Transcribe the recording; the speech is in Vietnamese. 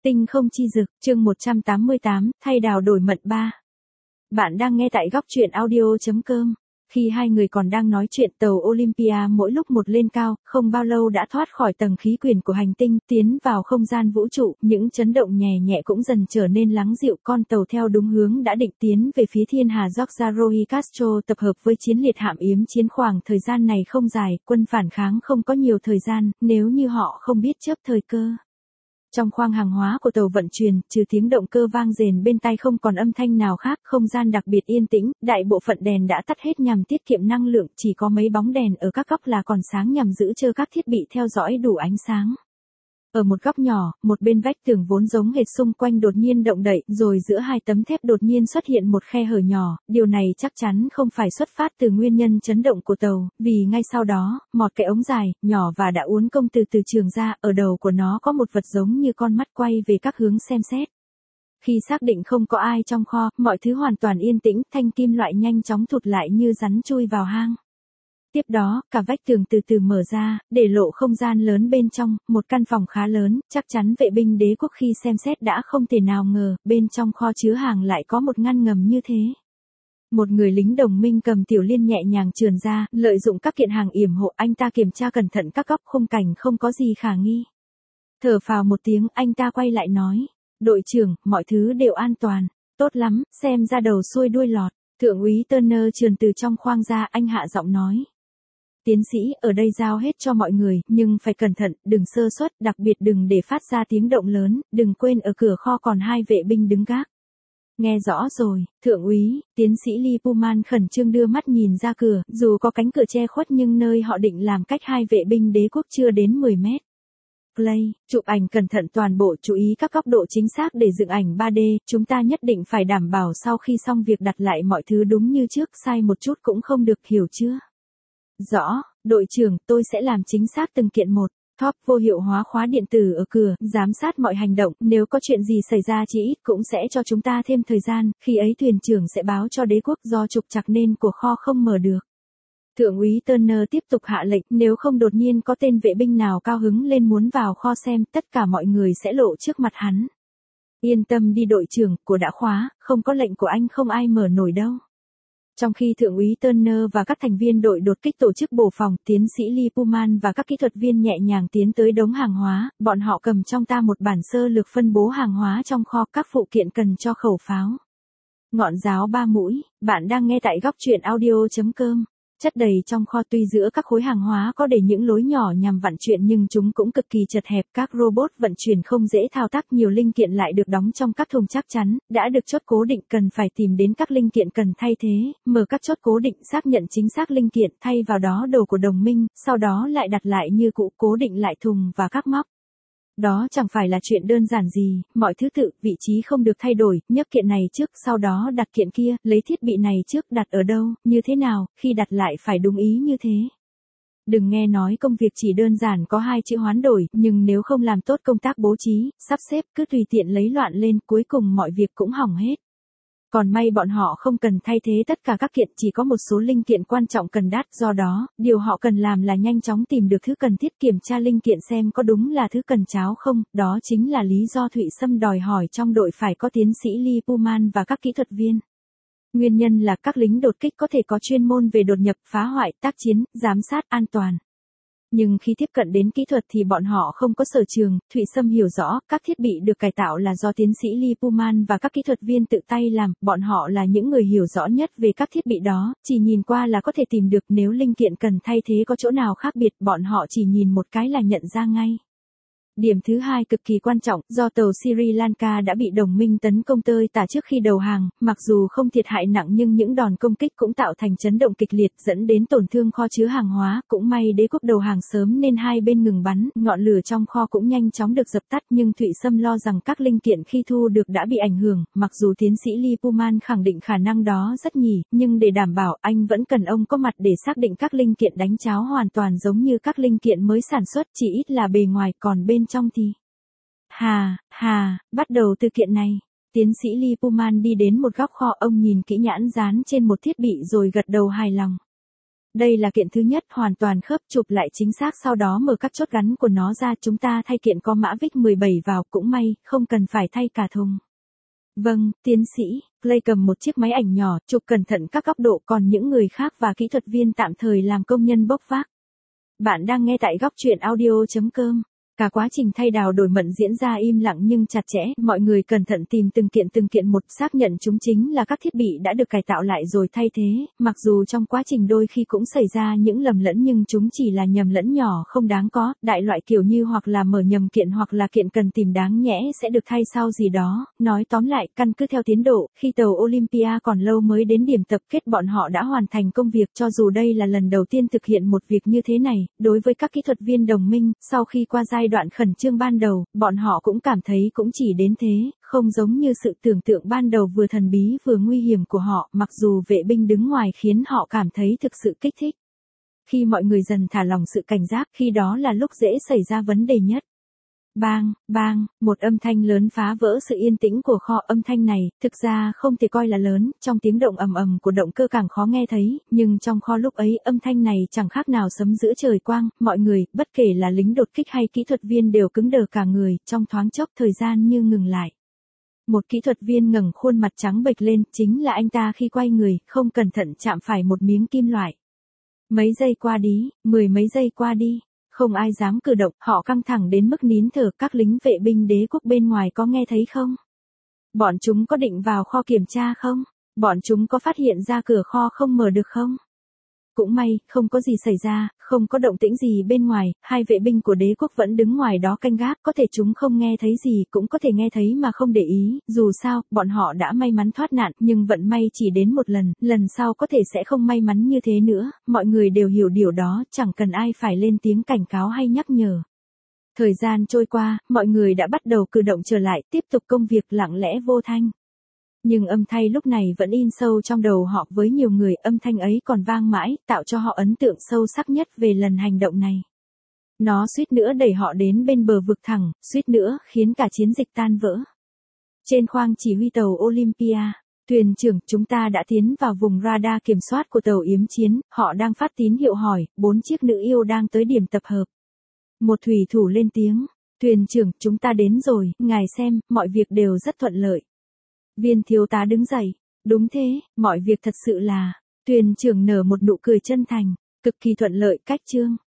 Tinh không chi dực, chương 188, thay đào đổi mận 3. Bạn đang nghe tại góc truyện audio.com. Khi hai người còn đang nói chuyện, tàu Olympia mỗi lúc một lên cao, không bao lâu đã thoát khỏi tầng khí quyển của hành tinh, tiến vào không gian vũ trụ, những chấn động nhẹ nhẹ cũng dần trở nên lắng dịu, con tàu theo đúng hướng đã định tiến về phía thiên hà George Roy Castro tập hợp với chiến liệt hạm yếm chiến. Khoảng thời gian này không dài, quân phản kháng không có nhiều thời gian, nếu như họ không biết chớp thời cơ. Trong khoang hàng hóa của tàu vận chuyển, trừ tiếng động cơ vang rền bên tai không còn âm thanh nào khác, không gian đặc biệt yên tĩnh, đại bộ phận đèn đã tắt hết nhằm tiết kiệm năng lượng, chỉ có mấy bóng đèn ở các góc là còn sáng nhằm giữ cho các thiết bị theo dõi đủ ánh sáng. Ở một góc nhỏ, một bên vách tường vốn giống hệt xung quanh đột nhiên động đậy, rồi giữa hai tấm thép đột nhiên xuất hiện một khe hở nhỏ, điều này chắc chắn không phải xuất phát từ nguyên nhân chấn động của tàu, vì ngay sau đó, một cái ống dài, nhỏ và đã uốn cong từ từ trường ra, ở đầu của nó có một vật giống như con mắt quay về các hướng xem xét. Khi xác định không có ai trong kho, mọi thứ hoàn toàn yên tĩnh, thanh kim loại nhanh chóng thụt lại như rắn chui vào hang. Tiếp đó, cả vách tường từ từ mở ra, để lộ không gian lớn bên trong, một căn phòng khá lớn, chắc chắn vệ binh đế quốc khi xem xét đã không thể nào ngờ, bên trong kho chứa hàng lại có một ngăn ngầm như thế. Một người lính đồng minh cầm tiểu liên nhẹ nhàng trườn ra, lợi dụng các kiện hàng yểm hộ, anh ta kiểm tra cẩn thận các góc khung cảnh không có gì khả nghi. Thở phào một tiếng, anh ta quay lại nói, đội trưởng, mọi thứ đều an toàn, tốt lắm, xem ra đầu xuôi đuôi lọt. Thượng úy Turner trườn từ trong khoang ra, anh hạ giọng nói. Tiến sĩ, ở đây giao hết cho mọi người, nhưng phải cẩn thận, đừng sơ suất, đặc biệt đừng để phát ra tiếng động lớn, đừng quên ở cửa kho còn hai vệ binh đứng gác. Nghe rõ rồi, thượng úy, tiến sĩ Lee Pullman khẩn trương đưa mắt nhìn ra cửa, dù có cánh cửa che khuất nhưng nơi họ định làm cách hai vệ binh đế quốc chưa đến 10 mét. Play, chụp ảnh cẩn thận toàn bộ, chú ý các góc độ chính xác để dựng ảnh 3D, chúng ta nhất định phải đảm bảo sau khi xong việc đặt lại mọi thứ đúng như trước, sai một chút cũng không được, hiểu chưa? Rõ, đội trưởng, tôi sẽ làm chính xác từng kiện một. Top vô hiệu hóa khóa điện tử ở cửa, giám sát mọi hành động, nếu có chuyện gì xảy ra chí ít cũng sẽ cho chúng ta thêm thời gian, khi ấy thuyền trưởng sẽ báo cho đế quốc do trục trặc nên của kho không mở được. Thượng úy Turner tiếp tục hạ lệnh, nếu không đột nhiên có tên vệ binh nào cao hứng lên muốn vào kho xem, tất cả mọi người sẽ lộ trước mặt hắn. Yên tâm đi đội trưởng, của đã khóa, không có lệnh của anh không ai mở nổi đâu. Trong khi Thượng úy Turner và các thành viên đội đột kích tổ chức bổ phòng, tiến sĩ Lee Pullman và các kỹ thuật viên nhẹ nhàng tiến tới đống hàng hóa, bọn họ cầm trong ta một bản sơ lược phân bố hàng hóa trong kho, các phụ kiện cần cho khẩu pháo. Ngọn giáo 3 mũi, bạn đang nghe tại góc truyện audio.com. Chất đầy trong kho, tuy giữa các khối hàng hóa có để những lối nhỏ nhằm vận chuyển nhưng chúng cũng cực kỳ chật hẹp, các robot vận chuyển không dễ thao tác, nhiều linh kiện lại được đóng trong các thùng chắc chắn, đã được chốt cố định, cần phải tìm đến các linh kiện cần thay thế, mở các chốt cố định, xác nhận chính xác linh kiện, thay vào đó đồ của đồng minh, sau đó lại đặt lại như cũ, cố định lại thùng và các móc. Đó chẳng phải là chuyện đơn giản gì, mọi thứ tự, vị trí không được thay đổi, nhấc kiện này trước, sau đó đặt kiện kia, lấy thiết bị này trước, đặt ở đâu, như thế nào, khi đặt lại phải đúng ý như thế. Đừng nghe nói công việc chỉ đơn giản có hai chữ hoán đổi, nhưng nếu không làm tốt công tác bố trí, sắp xếp, cứ tùy tiện lấy loạn lên, cuối cùng mọi việc cũng hỏng hết. Còn may bọn họ không cần thay thế tất cả các kiện, chỉ có một số linh kiện quan trọng cần đắt, do đó, điều họ cần làm là nhanh chóng tìm được thứ cần thiết, kiểm tra linh kiện xem có đúng là thứ cần cháo không, đó chính là lý do Thụy Sâm đòi hỏi trong đội phải có tiến sĩ Lee Pullman và các kỹ thuật viên. Nguyên nhân là các lính đột kích có thể có chuyên môn về đột nhập, phá hoại, tác chiến, giám sát, an toàn. Nhưng khi tiếp cận đến kỹ thuật thì bọn họ không có sở trường, Thụy Sâm hiểu rõ, các thiết bị được cải tạo là do tiến sĩ Lee Pullman và các kỹ thuật viên tự tay làm, bọn họ là những người hiểu rõ nhất về các thiết bị đó, chỉ nhìn qua là có thể tìm được, nếu linh kiện cần thay thế có chỗ nào khác biệt, bọn họ chỉ nhìn một cái là nhận ra ngay. Điểm thứ hai cực kỳ quan trọng, do tàu Sri Lanka đã bị đồng minh tấn công tơi tả trước khi đầu hàng, mặc dù không thiệt hại nặng nhưng những đòn công kích cũng tạo thành chấn động kịch liệt, dẫn đến tổn thương kho chứa hàng hóa, cũng may đế quốc đầu hàng sớm nên hai bên ngừng bắn, ngọn lửa trong kho cũng nhanh chóng được dập tắt, nhưng Thụy Sâm lo rằng các linh kiện khi thu được đã bị ảnh hưởng, mặc dù tiến sĩ Lee Pullman khẳng định khả năng đó rất nhỉ, nhưng để đảm bảo, anh vẫn cần ông có mặt để xác định các linh kiện đánh cháo hoàn toàn giống như các linh kiện mới sản xuất, chỉ ít là bề ngoài, còn bên trong thì. Bắt đầu từ kiện này. Tiến sĩ Lee Pullman đi đến một góc kho, ông nhìn kỹ nhãn dán trên một thiết bị rồi gật đầu hài lòng. Đây là kiện thứ nhất, hoàn toàn khớp, chụp lại chính xác, sau đó mở các chốt gắn của nó ra, chúng ta thay kiện có mã VIC 17 vào, cũng may, không cần phải thay cả thùng. Vâng, tiến sĩ, Clay cầm một chiếc máy ảnh nhỏ, chụp cẩn thận các góc độ, còn những người khác và kỹ thuật viên tạm thời làm công nhân bốc vác. Bạn đang nghe tại góc truyện audio.com. Cả quá trình thay đào đổi mận diễn ra im lặng nhưng chặt chẽ, mọi người cẩn thận tìm từng kiện một, xác nhận chúng chính là các thiết bị đã được cải tạo lại rồi thay thế, mặc dù trong quá trình đôi khi cũng xảy ra những lầm lẫn nhưng chúng chỉ là nhầm lẫn nhỏ không đáng có, đại loại kiểu như hoặc là mở nhầm kiện hoặc là kiện cần tìm đáng nhẽ sẽ được thay sau gì đó. Nói tóm lại, căn cứ theo tiến độ, khi tàu Olympia còn lâu mới đến điểm tập kết bọn họ đã hoàn thành công việc, cho dù đây là lần đầu tiên thực hiện một việc như thế này, đối với các kỹ thuật viên đồng minh, sau khi qua giai đoạn khẩn trương ban đầu, bọn họ cũng cảm thấy cũng chỉ đến thế, không giống như sự tưởng tượng ban đầu vừa thần bí vừa nguy hiểm của họ, mặc dù vệ binh đứng ngoài khiến họ cảm thấy thực sự kích thích. Khi mọi người dần thả lỏng sự cảnh giác, khi đó là lúc dễ xảy ra vấn đề nhất. Bang, bang, một âm thanh lớn phá vỡ sự yên tĩnh của kho. Âm thanh này, thực ra không thể coi là lớn, trong tiếng động ầm ầm của động cơ càng khó nghe thấy, nhưng trong kho lúc ấy âm thanh này chẳng khác nào sấm giữa trời quang, mọi người, bất kể là lính đột kích hay kỹ thuật viên đều cứng đờ cả người, trong thoáng chốc thời gian như ngừng lại. Một kỹ thuật viên ngẩng khuôn mặt trắng bệch lên, chính là anh ta khi quay người, không cẩn thận chạm phải một miếng kim loại. Mấy giây qua đi, 10 mấy giây qua đi. Không ai dám cử động, họ căng thẳng đến mức nín thở. Các lính vệ binh đế quốc bên ngoài có nghe thấy không? Bọn chúng có định vào kho kiểm tra không? Bọn chúng có phát hiện ra cửa kho không mở được không? Cũng may, không có gì xảy ra, không có động tĩnh gì bên ngoài, hai vệ binh của đế quốc vẫn đứng ngoài đó canh gác, có thể chúng không nghe thấy gì, cũng có thể nghe thấy mà không để ý, dù sao, bọn họ đã may mắn thoát nạn, nhưng vận may chỉ đến một lần, lần sau có thể sẽ không may mắn như thế nữa, mọi người đều hiểu điều đó, chẳng cần ai phải lên tiếng cảnh cáo hay nhắc nhở. Thời gian trôi qua, mọi người đã bắt đầu cử động trở lại, tiếp tục công việc lặng lẽ vô thanh. Nhưng âm thanh lúc này vẫn in sâu trong đầu họ, với nhiều người âm thanh ấy còn vang mãi, tạo cho họ ấn tượng sâu sắc nhất về lần hành động này. Nó suýt nữa đẩy họ đến bên bờ vực thẳm, suýt nữa khiến cả chiến dịch tan vỡ. Trên khoang chỉ huy tàu Olympia, thuyền trưởng, chúng ta đã tiến vào vùng radar kiểm soát của tàu yếm chiến, họ đang phát tín hiệu hỏi, 4 chiếc nữ yêu đang tới điểm tập hợp. Một thủy thủ lên tiếng, thuyền trưởng, chúng ta đến rồi, ngài xem, mọi việc đều rất thuận lợi. Viên thiếu tá đứng dậy, đúng thế, mọi việc thật sự là, thuyền trưởng nở một nụ cười chân thành, cực kỳ thuận lợi. Cách chương